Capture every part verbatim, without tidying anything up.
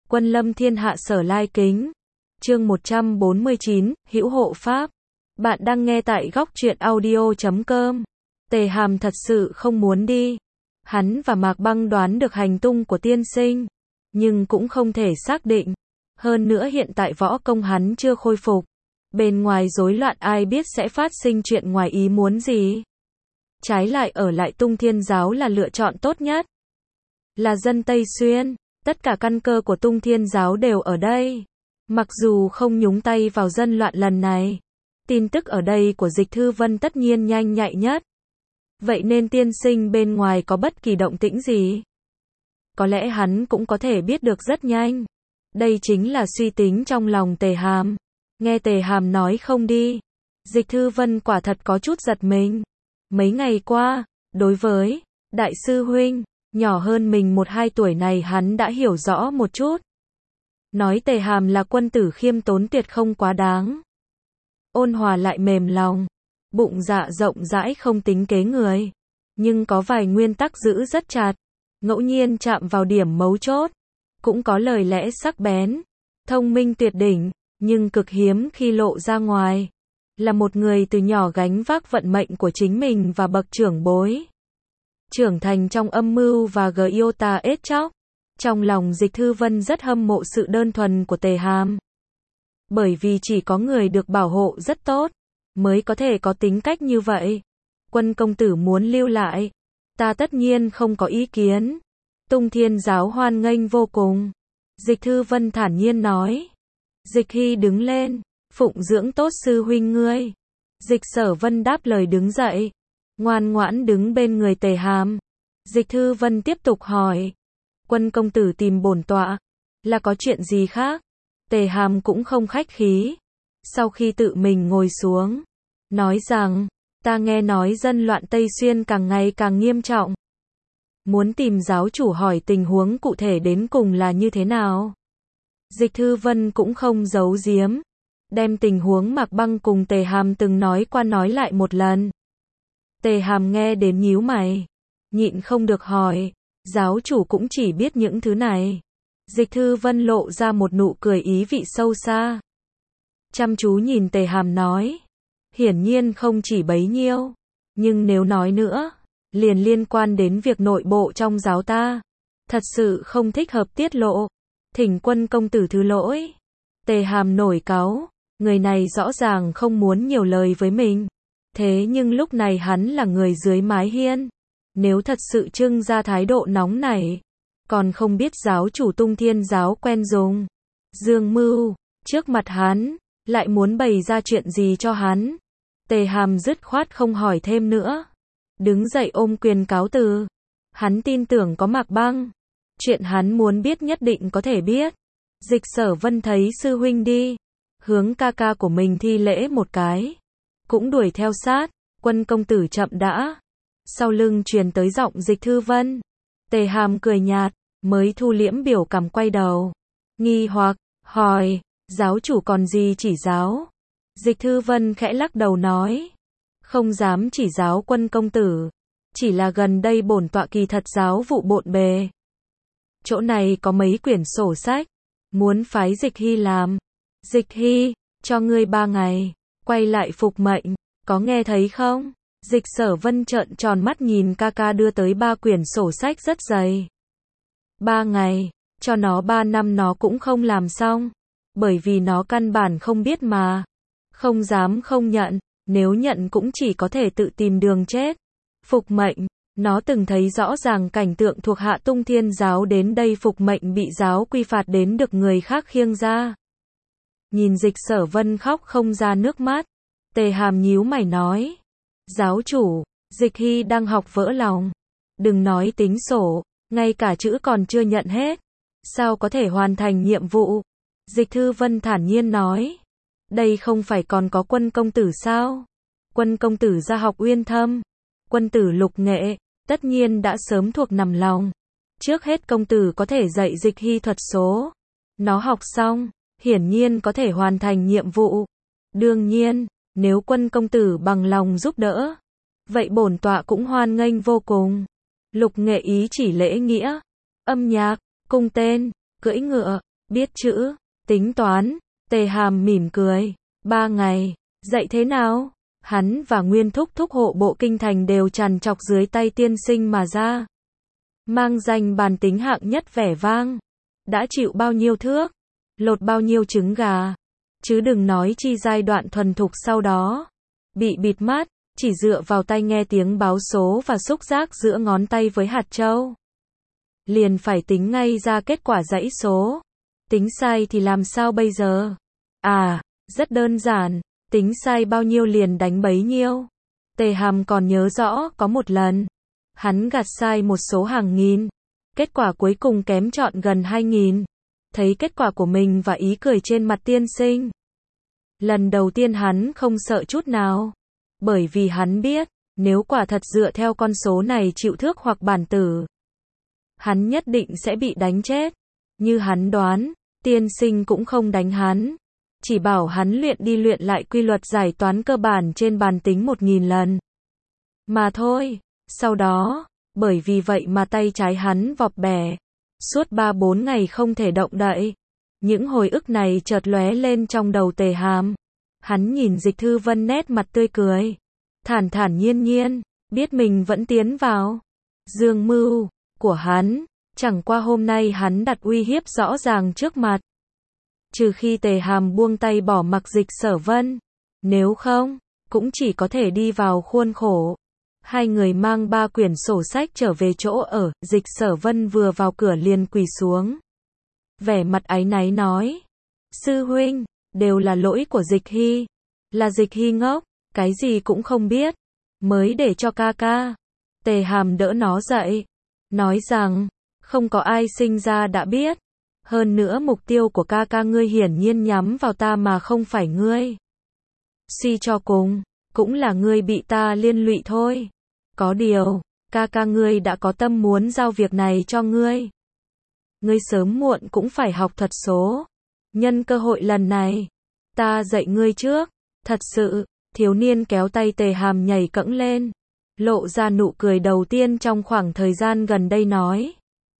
Quân lâm thiên hạ sở lai kính. Chương một trăm bốn mươi chín, hữu hộ pháp. Bạn đang nghe tại góc truyện audio chấm com. Tề Hàm thật sự không muốn đi. Hắn và Mạc Băng đoán được hành tung của tiên sinh, nhưng cũng không thể xác định. Hơn nữa hiện tại võ công hắn chưa khôi phục. Bên ngoài rối loạn ai biết sẽ phát sinh chuyện ngoài ý muốn gì. Trái lại ở lại Tung Thiên Giáo là lựa chọn tốt nhất. Là dân Tây Xuyên, tất cả căn cơ của Tung Thiên Giáo đều ở đây. Mặc dù không nhúng tay vào dân loạn lần này, tin tức ở đây của Dịch Thư Vân tất nhiên nhanh nhạy nhất. Vậy nên tiên sinh bên ngoài có bất kỳ động tĩnh gì, có lẽ hắn cũng có thể biết được rất nhanh. Đây chính là suy tính trong lòng Tề Hàm. Nghe Tề Hàm nói không đi, Dịch Thư Vân quả thật có chút giật mình. Mấy ngày qua, đối với đại sư huynh nhỏ hơn mình một hai tuổi này hắn đã hiểu rõ một chút. Nói Tề Hàm là quân tử khiêm tốn tuyệt không quá đáng. Ôn hòa lại mềm lòng, bụng dạ rộng rãi không tính kế người, nhưng có vài nguyên tắc giữ rất chặt, ngẫu nhiên chạm vào điểm mấu chốt. Cũng có lời lẽ sắc bén, thông minh tuyệt đỉnh, nhưng cực hiếm khi lộ ra ngoài. Là một người từ nhỏ gánh vác vận mệnh của chính mình và bậc trưởng bối, trưởng thành trong âm mưu và Giota ết chóc. Trong lòng Dịch Thư Vân rất hâm mộ sự đơn thuần của Tề Hàm. Bởi vì chỉ có người được bảo hộ rất tốt, mới có thể có tính cách như vậy. Quân công tử muốn lưu lại, ta tất nhiên không có ý kiến. Tung Thiên Giáo hoan nghênh vô cùng. Dịch Thư Vân thản nhiên nói. Dịch Hy đứng lên, phụng dưỡng tốt sư huynh ngươi. Dịch Sở Vân đáp lời đứng dậy, ngoan ngoãn đứng bên người Tề Hàm. Dịch Thư Vân tiếp tục hỏi. Quân công tử tìm bổn tọa, là có chuyện gì khác? Tề Hàm cũng không khách khí. Sau khi tự mình ngồi xuống, nói rằng, ta nghe nói dân loạn Tây Xuyên càng ngày càng nghiêm trọng. Muốn tìm giáo chủ hỏi tình huống cụ thể đến cùng là như thế nào? Dịch Thư Vân cũng không giấu giếm, đem tình huống Mạc Băng cùng Tề Hàm từng nói qua nói lại một lần. Tề Hàm nghe đến nhíu mày, nhịn không được hỏi, giáo chủ cũng chỉ biết những thứ này. Dịch Thư Vân lộ ra một nụ cười ý vị sâu xa. Chăm chú nhìn Tề Hàm nói, hiển nhiên không chỉ bấy nhiêu, nhưng nếu nói nữa, liền liên quan đến việc nội bộ trong giáo ta. Thật sự không thích hợp tiết lộ. Thỉnh quân công tử thứ lỗi. Tề Hàm nổi cáu, người này rõ ràng không muốn nhiều lời với mình. Thế nhưng lúc này hắn là người dưới mái hiên. Nếu thật sự trưng ra thái độ nóng nảy, còn không biết giáo chủ Tung Thiên Giáo quen dùng dương mưu, trước mặt hắn, lại muốn bày ra chuyện gì cho hắn. Tề Hàm dứt khoát không hỏi thêm nữa, đứng dậy ôm quyền cáo từ. Hắn tin tưởng có Mạc Băng, chuyện hắn muốn biết nhất định có thể biết. Dịch Sở Vân thấy sư huynh đi, hướng ca ca của mình thi lễ một cái, cũng đuổi theo sát. Quân công tử chậm đã. Sau lưng truyền tới giọng Dịch Thư Vân. Tề Hàm cười nhạt, mới thu liễm biểu cảm quay đầu, nghi hoặc hỏi, giáo chủ còn gì chỉ giáo? Dịch Thư Vân khẽ lắc đầu nói, không dám chỉ giáo quân công tử, chỉ là gần đây bổn tọa kỳ thật giáo vụ bộn bề. Chỗ này có mấy quyển sổ sách, muốn phái Dịch Hy làm. Dịch Hy, cho ngươi ba ngày, quay lại phục mệnh, có nghe thấy không? Dịch Sở Vân trợn tròn mắt nhìn ca ca đưa tới ba quyển sổ sách rất dày. Ba ngày, cho nó ba năm nó cũng không làm xong, bởi vì nó căn bản không biết mà. Không dám không nhận, nếu nhận cũng chỉ có thể tự tìm đường chết. Phục mệnh, nó từng thấy rõ ràng cảnh tượng thuộc hạ Tung Thiên Giáo đến đây phục mệnh bị giáo quy phạt đến được người khác khiêng ra. Nhìn Dịch Sở Vân khóc không ra nước mắt, Tề Hàm nhíu mày nói, giáo chủ, Dịch Hy đang học vỡ lòng. Đừng nói tính sổ, ngay cả chữ còn chưa nhận hết, sao có thể hoàn thành nhiệm vụ? Dịch Thư Vân thản nhiên nói, đây không phải còn có quân công tử sao? Quân công tử ra học uyên thâm, quân tử lục nghệ, tất nhiên đã sớm thuộc nằm lòng. Trước hết công tử có thể dạy Dịch Hy thuật số. Nó học xong, hiển nhiên có thể hoàn thành nhiệm vụ. Đương nhiên, nếu quân công tử bằng lòng giúp đỡ, vậy bổn tọa cũng hoan nghênh vô cùng. Lục nghệ ý chỉ lễ nghĩa, âm nhạc, cung tên, cưỡi ngựa, Biết chữ, tính toán, Tề Hàm mỉm cười. Ba ngày, dạy thế nào? Hắn và Nguyên Thúc Thúc hộ bộ kinh thành đều trằn trọc dưới tay tiên sinh mà ra. Mang danh bàn tính hạng nhất vẻ vang. Đã chịu bao nhiêu thước, lột bao nhiêu trứng gà. Chứ đừng nói chi giai đoạn thuần thục sau đó. Bị bịt mắt, chỉ dựa vào tai nghe tiếng báo số và xúc giác giữa ngón tay với hạt châu. Liền phải tính ngay ra kết quả dãy số. Tính sai thì làm sao bây giờ? À, rất đơn giản, tính sai bao nhiêu liền đánh bấy nhiêu. Tề Hàm còn nhớ rõ có một lần, hắn gạt sai một số hàng nghìn. Kết quả cuối cùng kém trọn gần hai nghìn. Thấy kết quả của mình và ý cười trên mặt tiên sinh. Lần đầu tiên hắn không sợ chút nào. Bởi vì hắn biết, nếu quả thật dựa theo con số này chịu thước hoặc bản tử, hắn nhất định sẽ bị đánh chết. Như hắn đoán, tiên sinh cũng không đánh hắn. Chỉ bảo hắn luyện đi luyện lại quy luật giải toán cơ bản trên bàn tính một nghìn lần. Mà thôi, sau đó, bởi vì vậy mà tay trái hắn vọp bẻ. Suốt ba bốn ngày không thể động đậy. Những hồi ức này chợt lóe lên trong đầu Tề Hàm. Hắn nhìn Dịch Thư Vân nét mặt tươi cười. Thản thản nhiên nhiên, biết mình vẫn tiến vào dương mưu của hắn. Chẳng qua hôm nay hắn đặt uy hiếp rõ ràng trước mặt. Trừ khi Tề Hàm buông tay bỏ mặc Dịch Sở Vân. Nếu không, cũng chỉ có thể đi vào khuôn khổ. Hai người mang ba quyển sổ sách trở về chỗ ở. Dịch Sở Vân vừa vào cửa liền quỳ xuống. Vẻ mặt áy náy nói. Sư huynh, đều là lỗi của Dịch Hy. Là Dịch Hy ngốc, cái gì cũng không biết. Mới để cho ca ca. Tề Hàm đỡ nó dậy. Nói rằng, không có ai sinh ra đã biết. Hơn nữa mục tiêu của ca ca ngươi hiển nhiên nhắm vào ta mà không phải ngươi. Suy cho cùng, cũng là ngươi bị ta liên lụy thôi. Có điều, ca ca ngươi đã có tâm muốn giao việc này cho ngươi. Ngươi sớm muộn cũng phải học thuật số. Nhân cơ hội lần này, ta dạy ngươi trước. Thật sự, thiếu niên kéo tay Tề Hàm nhảy cẫng lên. Lộ ra nụ cười đầu tiên trong khoảng thời gian gần đây nói.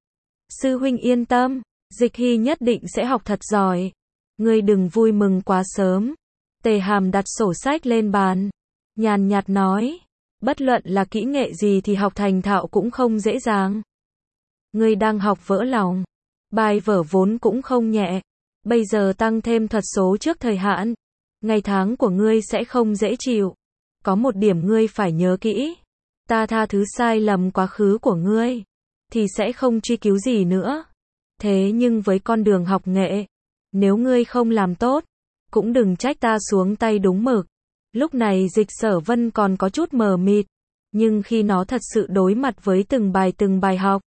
Sư huynh yên tâm, Dịch Hy nhất định sẽ học thật giỏi. Ngươi đừng vui mừng quá sớm. Tề Hàm đặt sổ sách lên bàn. Nhàn nhạt nói. Bất luận là kỹ nghệ gì thì học thành thạo cũng không dễ dàng. Ngươi đang học vỡ lòng. Bài vở vốn cũng không nhẹ. Bây giờ tăng thêm thuật số trước thời hạn. Ngày tháng của ngươi sẽ không dễ chịu. Có một điểm ngươi phải nhớ kỹ. Ta tha thứ sai lầm quá khứ của ngươi. Thì sẽ không truy cứu gì nữa. Thế nhưng với con đường học nghệ, nếu ngươi không làm tốt, cũng đừng trách ta xuống tay đúng mực. Lúc này Dịch Sở Vân còn có chút mờ mịt, nhưng khi nó thật sự đối mặt với từng bài từng bài học,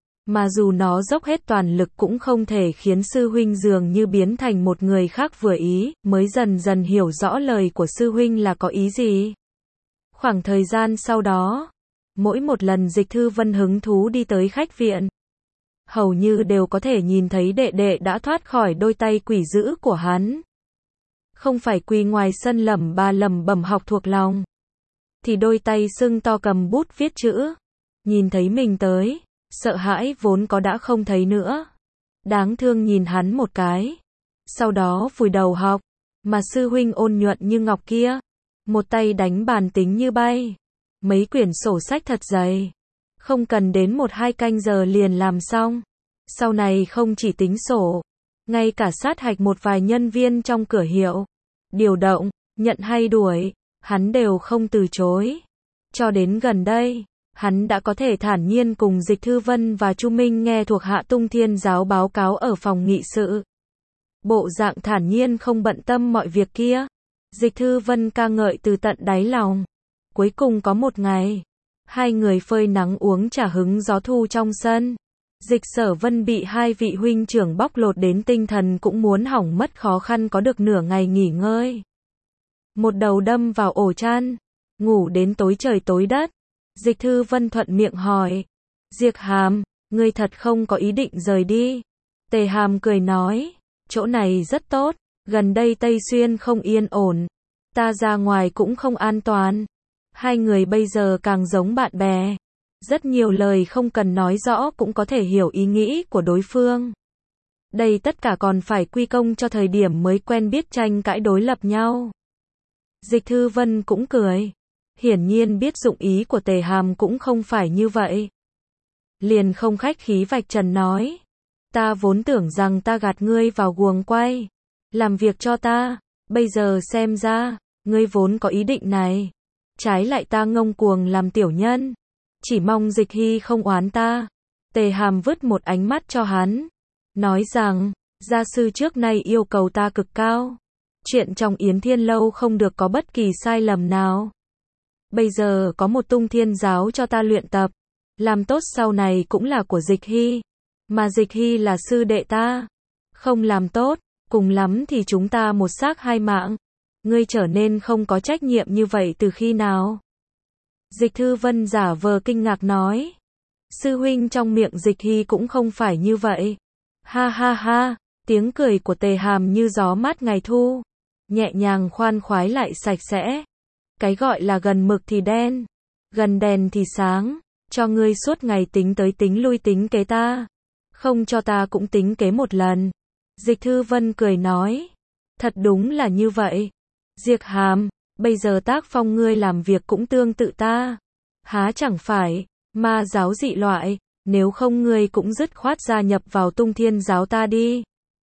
mà dù nó dốc hết toàn lực cũng không thể khiến sư huynh dường như biến thành một người khác vừa ý, mới dần dần hiểu rõ lời của sư huynh là có ý gì. Khoảng thời gian sau đó, mỗi một lần Dịch Thư Vân hứng thú đi tới khách viện, hầu như đều có thể nhìn thấy đệ đệ đã thoát khỏi đôi tay quỷ dữ của hắn. Không phải quỳ ngoài sân lẩm bà lẩm bẩm học thuộc lòng, thì đôi tay sưng to cầm bút viết chữ. Nhìn thấy mình tới, sợ hãi vốn có đã không thấy nữa. Đáng thương nhìn hắn một cái. Sau đó vùi đầu học, mà sư huynh ôn nhuận như ngọc kia, một tay đánh bàn tính như bay. Mấy quyển sổ sách thật dày. Không cần đến một hai canh giờ liền làm xong. Sau này không chỉ tính sổ, ngay cả sát hạch một vài nhân viên trong cửa hiệu, điều động, nhận hay đuổi, hắn đều không từ chối. Cho đến gần đây, hắn đã có thể thản nhiên cùng Dịch Thư Vân và Chu Minh nghe thuộc hạ Tung Thiên giáo báo cáo ở phòng nghị sự. Bộ dạng thản nhiên không bận tâm mọi việc kia. Dịch Thư Vân ca ngợi từ tận đáy lòng. Cuối cùng có một ngày, hai người phơi nắng uống trà hứng gió thu trong sân. Dịch Sở Vân bị hai vị huynh trưởng bóc lột đến tinh thần cũng muốn hỏng mất, khó khăn có được nửa ngày nghỉ ngơi. Một đầu đâm vào ổ chăn, ngủ đến tối trời tối đất. Dịch Thư Vân thuận miệng hỏi. Diệp Hàm, ngươi thật không có ý định rời đi? Tề Hàm cười nói. Chỗ này rất tốt, gần đây Tây Xuyên không yên ổn. Ta ra ngoài cũng không an toàn. Hai người bây giờ càng giống bạn bè. Rất nhiều lời không cần nói rõ cũng có thể hiểu ý nghĩ của đối phương. Đây tất cả còn phải quy công cho thời điểm mới quen biết tranh cãi đối lập nhau. Dịch Thư Vân cũng cười. Hiển nhiên biết dụng ý của Tề Hàm cũng không phải như vậy. Liền không khách khí vạch trần nói. Ta vốn tưởng rằng ta gạt ngươi vào guồng quay. Làm việc cho ta. Bây giờ xem ra, ngươi vốn có ý định này. Trái lại ta ngông cuồng làm tiểu nhân. Chỉ mong Dịch Hy không oán ta. Tề Hàm vứt một ánh mắt cho hắn. Nói rằng, gia sư trước nay yêu cầu ta cực cao. Chuyện trong Yến Thiên Lâu không được có bất kỳ sai lầm nào. Bây giờ có một Tung Thiên giáo cho ta luyện tập. Làm tốt sau này cũng là của Dịch Hy. Mà Dịch Hy là sư đệ ta. Không làm tốt, cùng lắm thì chúng ta một xác hai mạng. Ngươi trở nên không có trách nhiệm như vậy từ khi nào? Dịch Thư Vân giả vờ kinh ngạc nói. Sư huynh trong miệng Dịch Hy cũng không phải như vậy. Ha ha ha, tiếng cười của Tề Hàm như gió mát ngày thu. Nhẹ nhàng khoan khoái lại sạch sẽ. Cái gọi là gần mực thì đen, gần đèn thì sáng. Cho ngươi suốt ngày tính tới tính lui tính kế ta. Không cho ta cũng tính kế một lần. Dịch Thư Vân cười nói. Thật đúng là như vậy. Diệp Hàm, bây giờ tác phong ngươi làm việc cũng tương tự ta. Há chẳng phải, ma giáo dị loại, nếu không ngươi cũng dứt khoát gia nhập vào Tung Thiên giáo ta đi.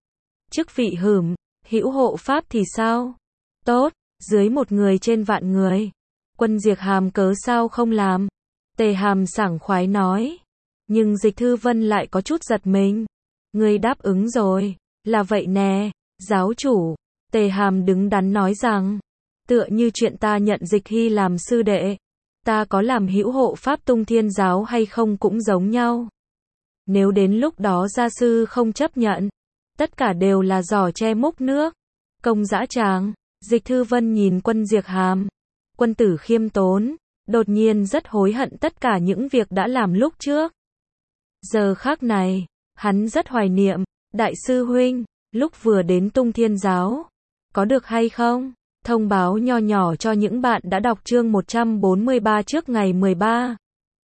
Chức vị hửm, hữu hộ pháp thì sao? Tốt, dưới một người trên vạn người. Quân Diệp Hàm cớ sao không làm? Tề Hàm sảng khoái nói. Nhưng Dịch Thư Vân lại có chút giật mình. Ngươi đáp ứng rồi. Là vậy nè, giáo chủ. Tề Hàm đứng đắn nói rằng. Tựa như chuyện ta nhận Dịch Hy làm sư đệ. Ta có làm hữu hộ pháp Tung Thiên giáo hay không cũng giống nhau. Nếu đến lúc đó gia sư không chấp nhận. Tất cả đều là giỏ che múc nước. Công dã tràng. Dịch Thư Vân nhìn quân Diệp Hàm. Quân tử khiêm tốn. Đột nhiên rất hối hận tất cả những việc đã làm lúc trước. Giờ khắc này, hắn rất hoài niệm. Đại sư huynh, lúc vừa đến Tung Thiên giáo. Có được hay không? Thông báo nho nhỏ cho những bạn đã đọc chương một trăm bốn mươi ba trước ngày mười ba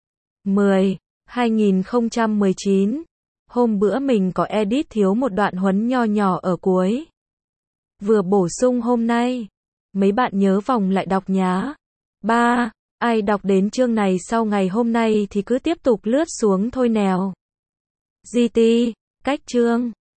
mười hai nghìn không trăm mười chín. Hôm bữa mình có edit thiếu một đoạn huấn nho nhỏ ở cuối. Vừa bổ sung hôm nay. Mấy bạn nhớ vòng lại đọc nhá. ba. Ai đọc đến chương này sau ngày hôm nay thì cứ tiếp tục lướt xuống thôi nèo. giê tê, cách chương.